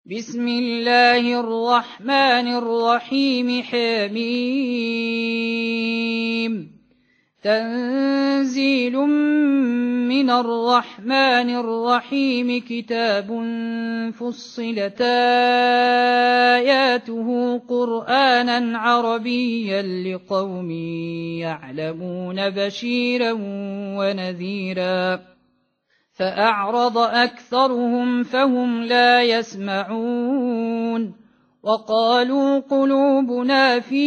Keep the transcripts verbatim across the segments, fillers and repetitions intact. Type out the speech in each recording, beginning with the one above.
بسم الله الرحمن الرحيم. حميم. تنزيل من الرحمن الرحيم. كتاب فصلت آياته قرآنا عربيا لقوم يعلمون بشيرا ونذيرا فأعرض أكثرهم فهم لا يسمعون. وقالوا قلوبنا في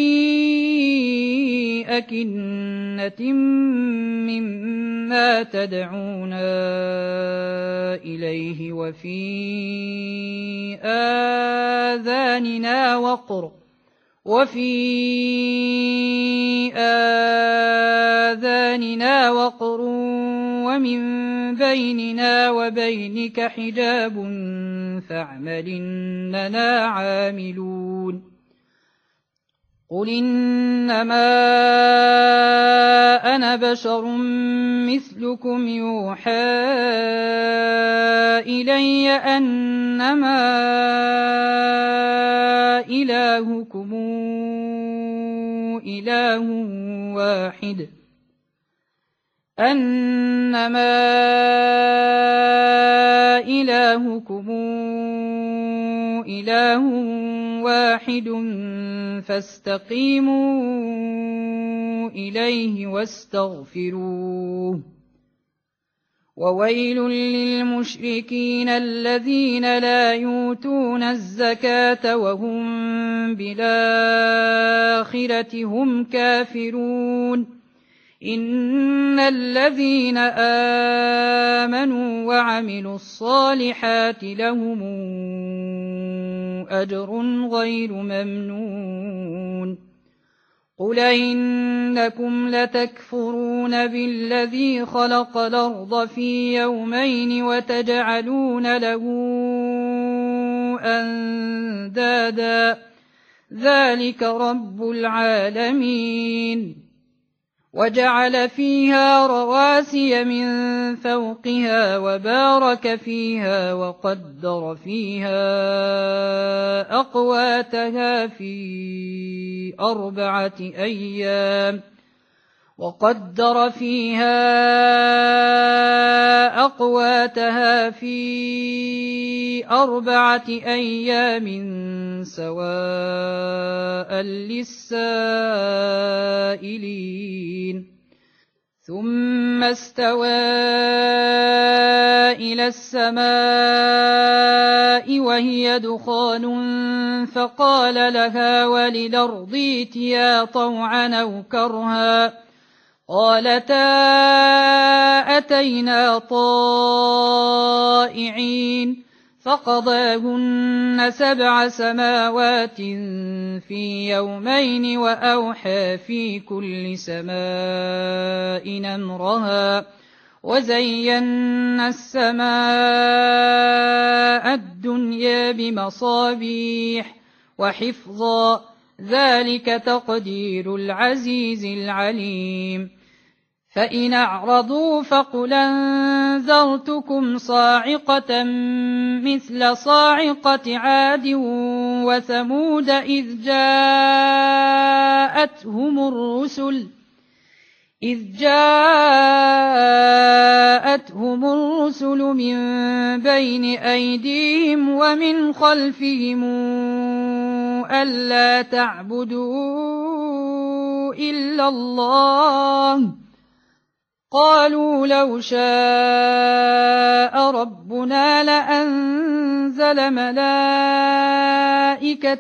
أكنة مما تدعونا إليه وفي آذاننا وقر وفي آذاننا وقر ومن بيننا وبينك حجاب فاعمل إننا عاملون. قل إنما أنا بشر مثلكم يوحى إلي أنما إلهكم إله واحد أنما إلهكم إله واحد فاستقيموا إليه واستغفروه. وويل للمشركين الذين لا يؤتون الزكاة وهم بالآخرة هم كافرون. إن الذين آمنوا وعملوا الصالحات لهم أجر غير ممنون. قل إنكم لتكفرون بالذي خلق الأرض في يومين وتجعلون له أندادا ذلك رب العالمين. وجعل فيها رواسي من فوقها وبارك فيها وقدر فيها أقواتها في أربعة أيام وقدر فيها أقواتها في أربعة أيام سواء للسائلين. ثم استوى إلى السماء وهي دخان فقال لها وللأرض ائتيا طوعا أو كرها قالتا أتينا طائعين. فقضاهن سبع سماوات في يومين وأوحى في كل سماء أمرها وزينا السماء الدنيا بمصابيح وحفظا ذلك تقدير العزيز العليم. فإن أعرضوا فقل أنذرتكم صاعقة مثل صاعقة عاد وثمود إذ جاءتهم الرسل إذ جاءتهم الرسل من بين أيديهم ومن خلفهم ألا تعبدوا إلا الله قالوا لو شاء ربنا لأنزل ملائكة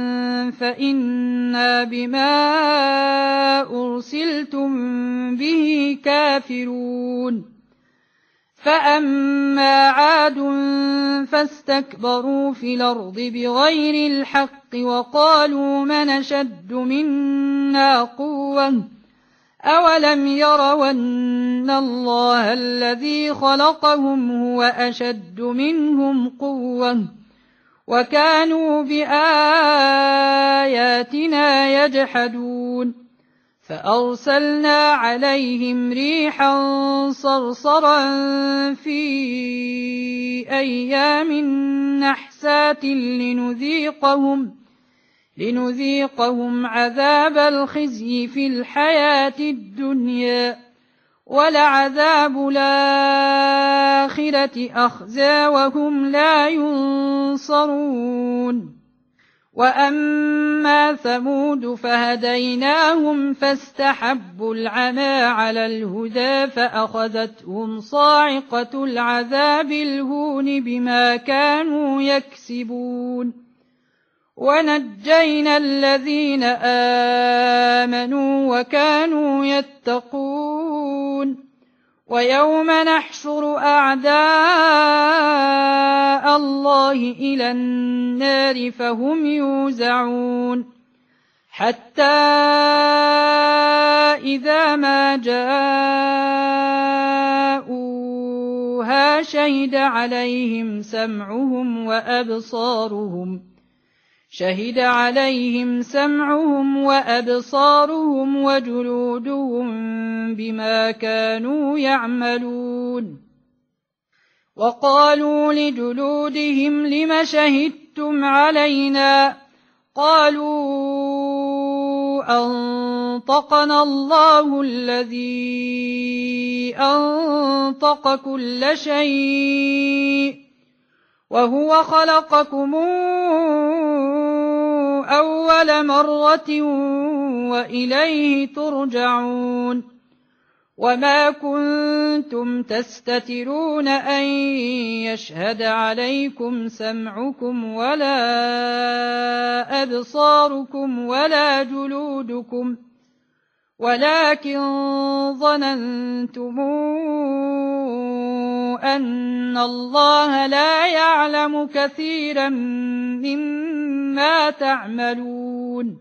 فإنا بما أرسلتم به كافرون. فأما عاد فاستكبروا في الأرض بغير الحق وقالوا من أشد منا قوة أولم يروا أن الله الذي خلقهم هو أشد منهم قوة وكانوا بآياتنا يجحدون. فأرسلنا عليهم ريحا صرصرا في أيام نحسات لنذيقهم, لنذيقهم عذاب الخزي في الحياة الدنيا, ولعذاب الآخرة أخزى وهم لا ينصرون. وأما ثمود فهديناهم فاستحبوا العمى على الهدى فأخذتهم صاعقة العذاب الهون بما كانوا يكسبون, ونجينا الذين آمنوا وكانوا يتقون. ويوم نحشر أعداء الله إلى النار فهم يوزعون, حتى إذا ما جاءوها شهد عليهم سمعهم وأبصارهم شهد عليهم سمعهم وأبصارهم وجلودهم بما كانوا يعملون. وقالوا لجلودهم لم شهدتم علينا؟ قالوا أنطقنا الله الذي أنطق كل شيء وهو خلقكم أول مرة وإليه ترجعون. وما كنتم تستترون أن يشهد عليكم سمعكم ولا أبصاركم ولا جلودكم ولكن ظننتم أن الله لا يعلم كثيرا مما تعملون.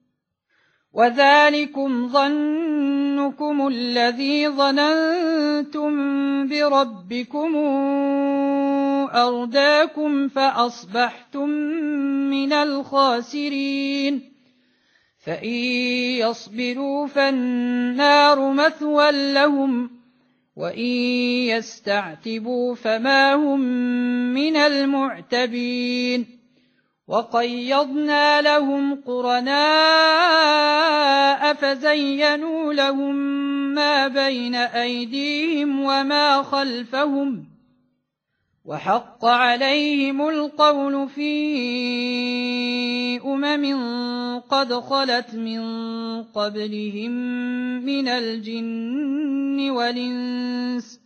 وذلكم ظنكم الذي ظننتم بربكم أرداكم فأصبحتم من الخاسرين. فإن يصبروا فالنار مثوى لهم وإن يستعتبوا فما هم من المعتبين. وقيضنا لهم قرناء فزينوا لهم ما بين أيديهم وما خلفهم وحق عليهم القول في أمم قد خلت من قبلهم من الجن والإنس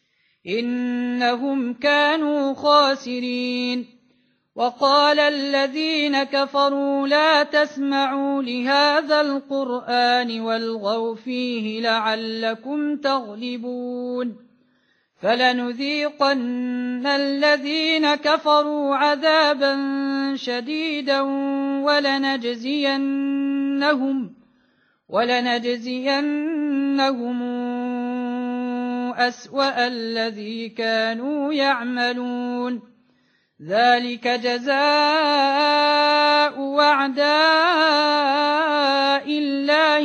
إنهم كانوا خاسرين. وقال الذين كفروا لا تسمعوا لهذا القرآن والغوا فيه لعلكم تغلبون. فلنذيقن الذين كفروا عذابا شديدا ولنجزينهم, ولنجزينهم أسوأ الذي كانوا يعملون. ذلك جزاء أعداء الله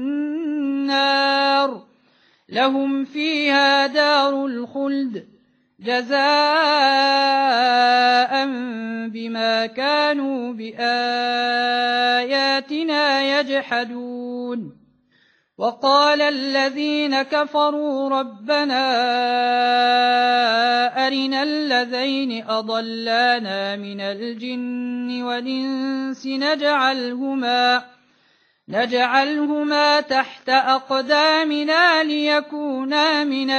النار لهم فيها دار الخلد جزاء بما كانوا بآياتنا يجحدون. وقال الذين كفروا ربنا أرنا الذين أضلانا من الجن والإنس نجعلهما, نجعلهما تحت أقدامنا ليكونا من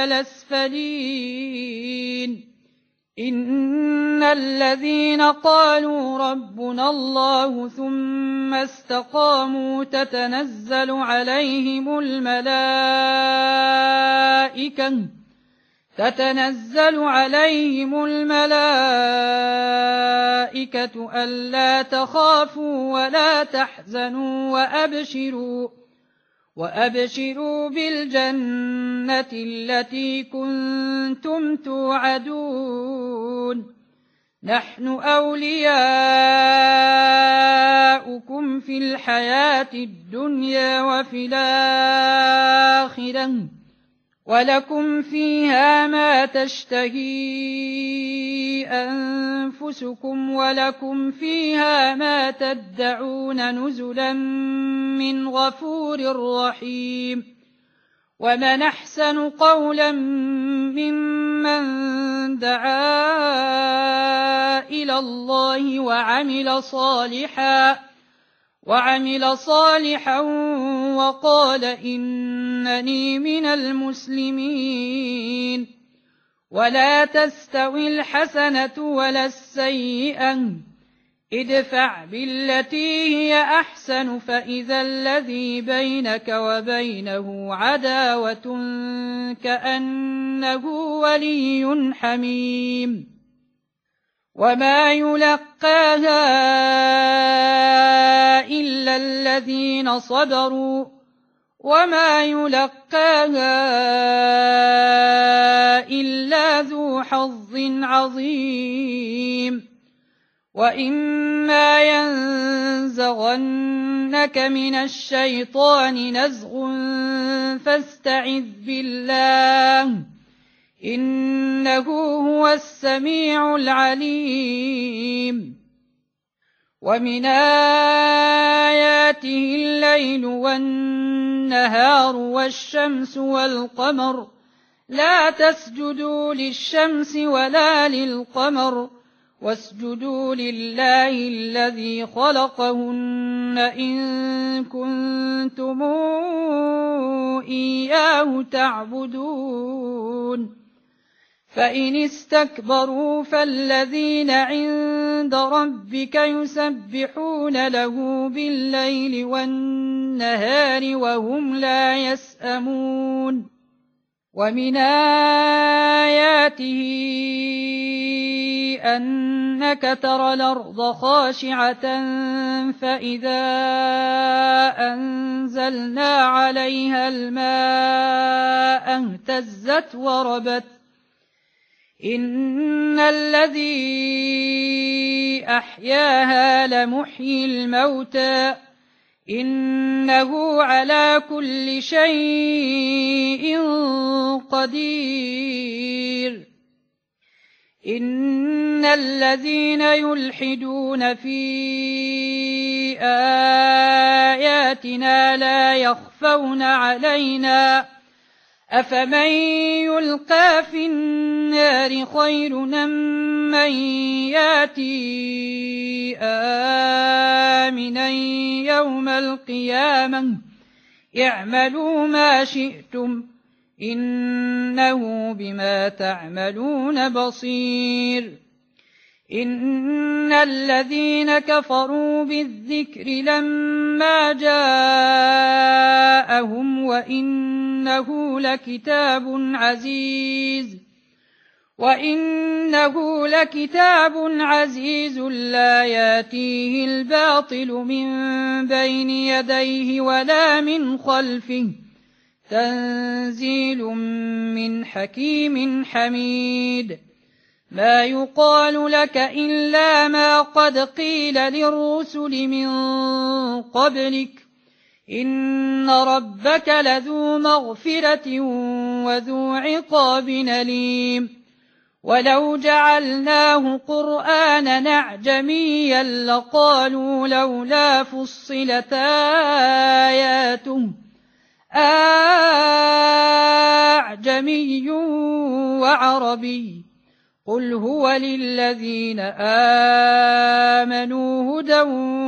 الأسفلين. إن الذين قالوا ربنا الله ثم استقاموا تتنزل عليهم الملائكة تتنزل عليهم الملائكة ألا تخافوا ولا تحزنوا وأبشروا وأبشروا بالجنة التي كنتم توعدون. نحن أولياؤكم في الحياة الحياة الدنيا وفي الآخرة ولكم فيها ما تشتهي أنفسكم ولكم فيها ما تدعون نزلا من غفور رحيم ومن أحسن قولا ممن دعا إلى الله وعمل صالحا وعمل صالحا وقال إنني من المسلمين ولا تستوي الحسنة ولا السيئة ادفع بالتي هي أحسن فإذا الذي بينك وبينه عداوة كأنه ولي حميم وما يلقاها إلا الذين صبروا وما يلقاها إلا ذو حظ عظيم وإما ينزغنك من الشيطان نزغ فاستعذ بالله إنه هو السميع العليم ومن آياته الليل والنهار والشمس والقمر لا تسجدوا للشمس ولا للقمر واسجدوا لله الذي خلقهن إن كنتم إياه تعبدون فإن استكبروا فالذين عند ربك يسبحون له بالليل والنهار وهم لا يسأمون ومن آياته أنك ترى الأرض خاشعة فإذا أنزلنا عليها الماء اهتزت وربت إن الذي أحياها لمحيي الموتى إنه على كل شيء قدير إن الذين يلحدون في آياتنا لا يخفون علينا أفمن يلقى في النار خير أم من ياتي آمنا يوم القيامة اعملوا ما شئتم إنه بما تعملون بصير إن الذين كفروا بالذكر لما جاءهم وإنه لكتاب عزيز وإنه لكتاب عزيز لا ياتيه الباطل من بين يديه ولا من خلفه تنزيل من حكيم حميد ما يقال لك إلا ما قد قيل للرسل من قبلك إن ربك لذو مغفرة وذو عقاب أليم ولو جعلناه قرآنا أعجميا لقالوا لولا فصلت آياته أعجمي وعربي قل هو للذين آمنوا هدى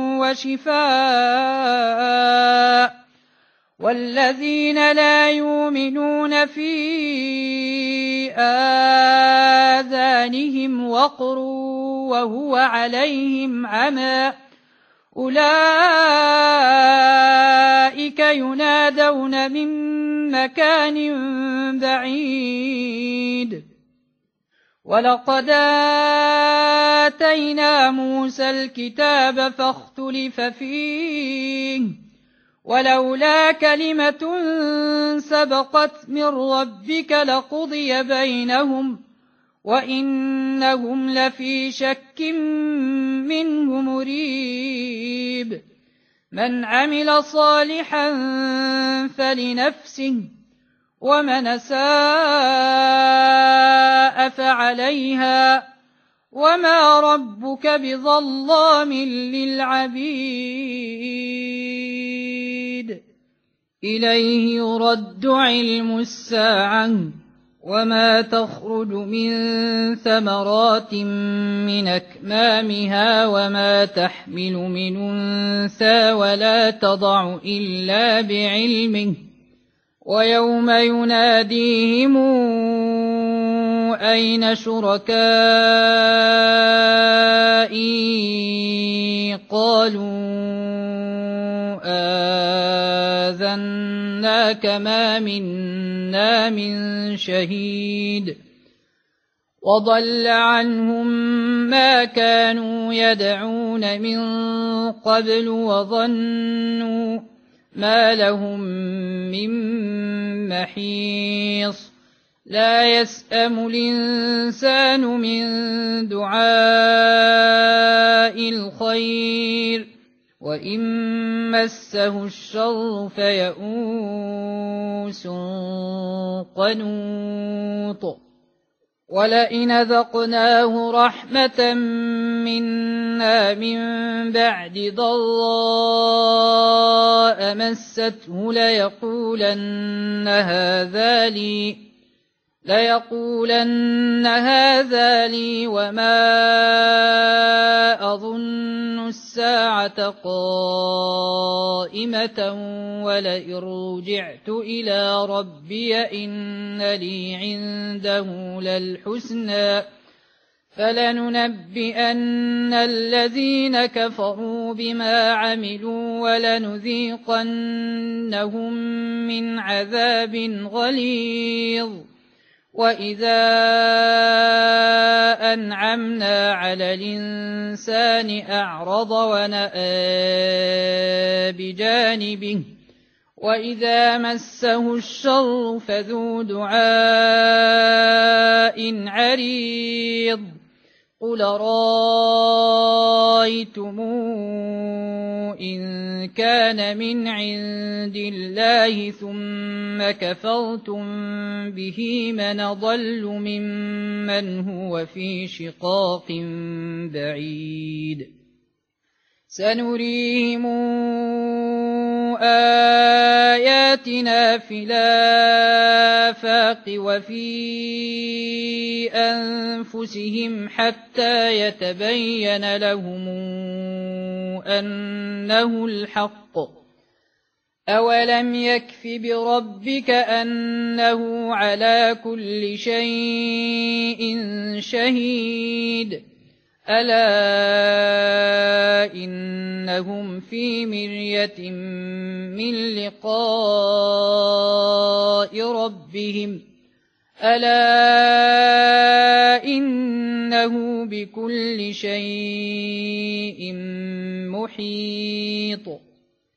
وشفاء والذين لا يؤمنون في آذانهم وقر وهو عليهم عمى أولئك ينادون من مكان بعيد ولقد آتينا موسى الكتاب فاختلف فيه ولولا كلمة سبقت من ربك لقضي بينهم وإنهم لفي شك منه مريب من عمل صالحا فلنفسه ومن أساء فعليها وما ربك بظلام للعبيد إليه يرد علم الساعة وما تخرج من ثمرات من أكمامها وما تحمل من أنثى ولا تضع إلا بعلمه ويوم يناديهم أين شركائي قالوا آذناك ما منا من شهيد وضل عنهم ما كانوا يدعون من قبل وظنوا ما لهم من محيص لا يسأم الإنسان من دعاء الخير وإن مسه الشر فيئوس قنوط ولئن ذقناه رحمة منا من بعد ضراء مسته ليقولن هذا لي ليقولن هذا لي وما أظن الساعة قائمة ولئن رجعت إلى ربي إن لي عنده للحسنى فلننبئن الذين كفروا بما عملوا ولنذيقنهم من عذاب غليظ وإذا أنعمنا على الإنسان أعرض ونأى بجانبه وإذا مسه الشر فذو دعاء عريض قل رأيتم إن كان من عند الله ثم كفرتم به من ضل ممن هو في شقاق بعيد سنريهم آياتنا في الآفاق وفي أنفسهم حتى يتبين لهم أنه الحق أولم يكف بربك أنه على كل شيء شهيد ألا إنهم في مرية من لقاء ربهم ألا إنه بكل شيء محيط